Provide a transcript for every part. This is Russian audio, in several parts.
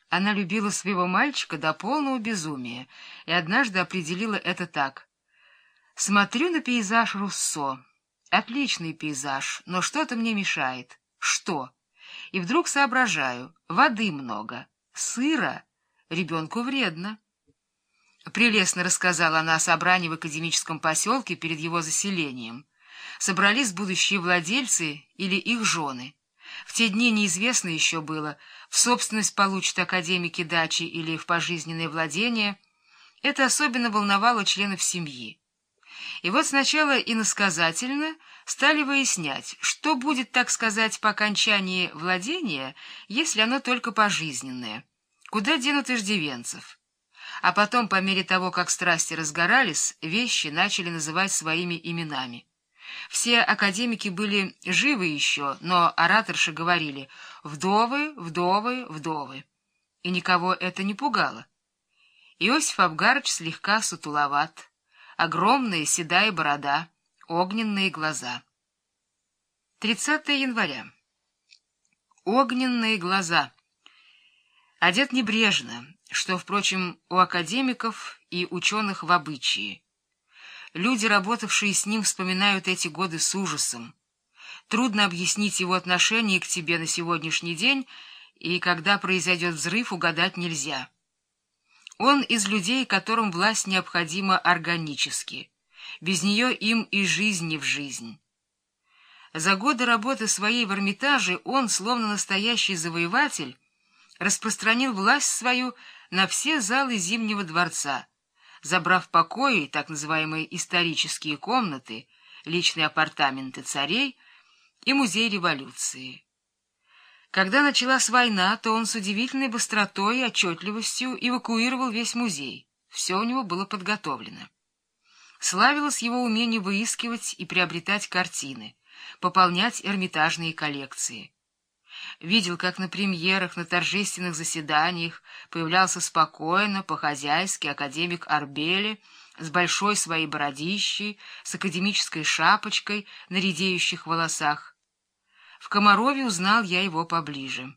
Она любила своего мальчика до полного безумия и однажды определила это так. «Смотрю на пейзаж Руссо. Отличный пейзаж, но что-то мне мешает. Что? И вдруг соображаю, воды много, сыра, ребенку вредно». Прелестно рассказала она о собрании в академическом поселке перед его заселением. Собрались будущие владельцы или их жены. В те дни неизвестно еще было, в собственность получат академики дачи или в пожизненное владение. Это особенно волновало членов семьи. И вот сначала иносказательно стали выяснять, что будет, так сказать, по окончании владения, если оно только пожизненное, куда денут иждивенцев. А потом, по мере того, как страсти разгорались, вещи начали называть своими именами. Все академики были живы еще, но ораторши говорили «вдовы, вдовы, вдовы». И никого это не пугало. Иосиф Абгарыч слегка сутуловат, огромная седая борода, огненные глаза. 30 января. Огненные глаза. Одет небрежно, что, впрочем, у академиков и ученых в обычае. Люди, работавшие с ним, вспоминают эти годы с ужасом. Трудно объяснить его отношение к тебе на сегодняшний день, и когда произойдет взрыв, угадать нельзя. Он из людей, которым власть необходима органически. Без нее им и жизнь не в жизнь. За годы работы своей в Эрмитаже он, словно настоящий завоеватель, распространил власть свою на все залы Зимнего дворца, забрав покои, так называемые исторические комнаты, личные апартаменты царей и музей революции. Когда началась война, то он с удивительной быстротой и отчетливостью эвакуировал весь музей. Все у него было подготовлено. Славилось его умение выискивать и приобретать картины, пополнять эрмитажные коллекции. Видел, как на премьерах, на торжественных заседаниях появлялся спокойно, по-хозяйски академик Арбели с большой своей бородищей, с академической шапочкой на редеющих волосах. В Комарове узнал я его поближе.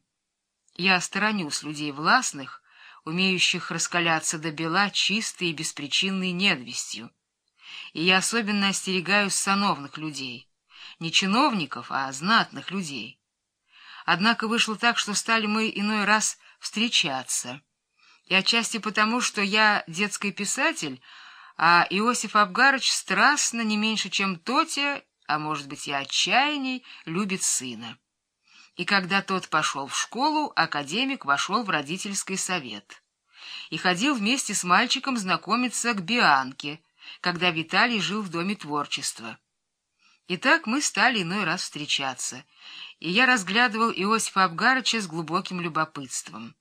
Я сторонюсь людей властных, умеющих раскаляться до бела чистой и беспричинной ненавистью. И я особенно остерегаюсь сановных людей, не чиновников, а знатных людей. Однако вышло так, что стали мы иной раз встречаться. И отчасти потому, что я детский писатель, а Иосиф Абгарыч страстно, не меньше, чем Тотя, а может быть и отчаянней, любит сына. И когда тот пошел в школу, академик вошел в родительский совет. И ходил вместе с мальчиком знакомиться к Бианке, когда Виталий жил в Доме творчества. И так мы стали иной раз встречаться, и я разглядывал Иосифа Абгарыча с глубоким любопытством.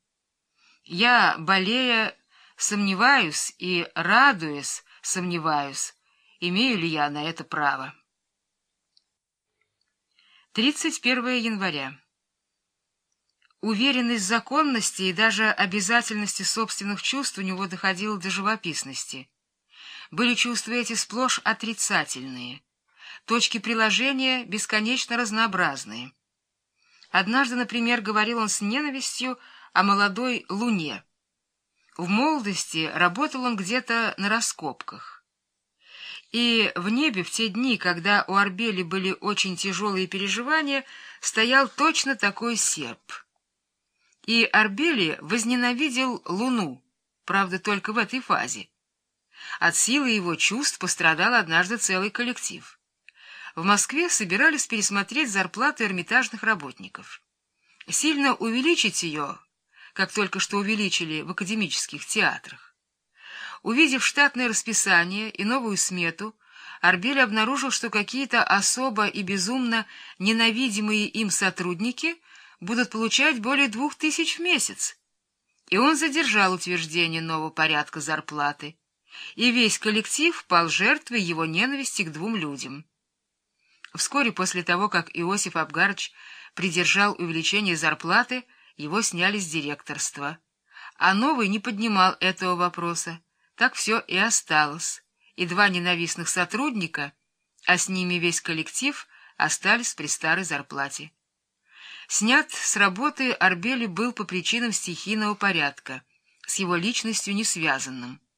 Я, болея, сомневаюсь, и, радуясь, сомневаюсь, имею ли я на это право. 31 января. Уверенность в законности и даже обязательности собственных чувств у него доходила до живописности. Были чувства эти сплошь отрицательные. Точки приложения бесконечно разнообразные. Однажды, например, говорил он с ненавистью о молодой Луне. В молодости работал он где-то на раскопках. И в небе в те дни, когда у Арбели были очень тяжелые переживания, стоял точно такой серп. И Арбели возненавидел Луну, правда, только в этой фазе. От силы его чувств пострадал однажды целый коллектив. В Москве собирались пересмотреть зарплаты эрмитажных работников. Сильно увеличить ее, как только что увеличили в академических театрах. Увидев штатное расписание и новую смету, Арбель обнаружил, что какие-то особо и безумно ненавидимые им сотрудники будут получать более 2000 в месяц. И он задержал утверждение нового порядка зарплаты, и весь коллектив пал жертвой его ненависти к двум людям. Вскоре после того, как Иосиф Абгарыч придержал увеличение зарплаты, его сняли с директорства. А новый не поднимал этого вопроса. Так все и осталось. И два ненавистных сотрудника, а с ними весь коллектив, остались при старой зарплате. Снят с работы Арбели был по причинам стихийного порядка, с его личностью не связанным.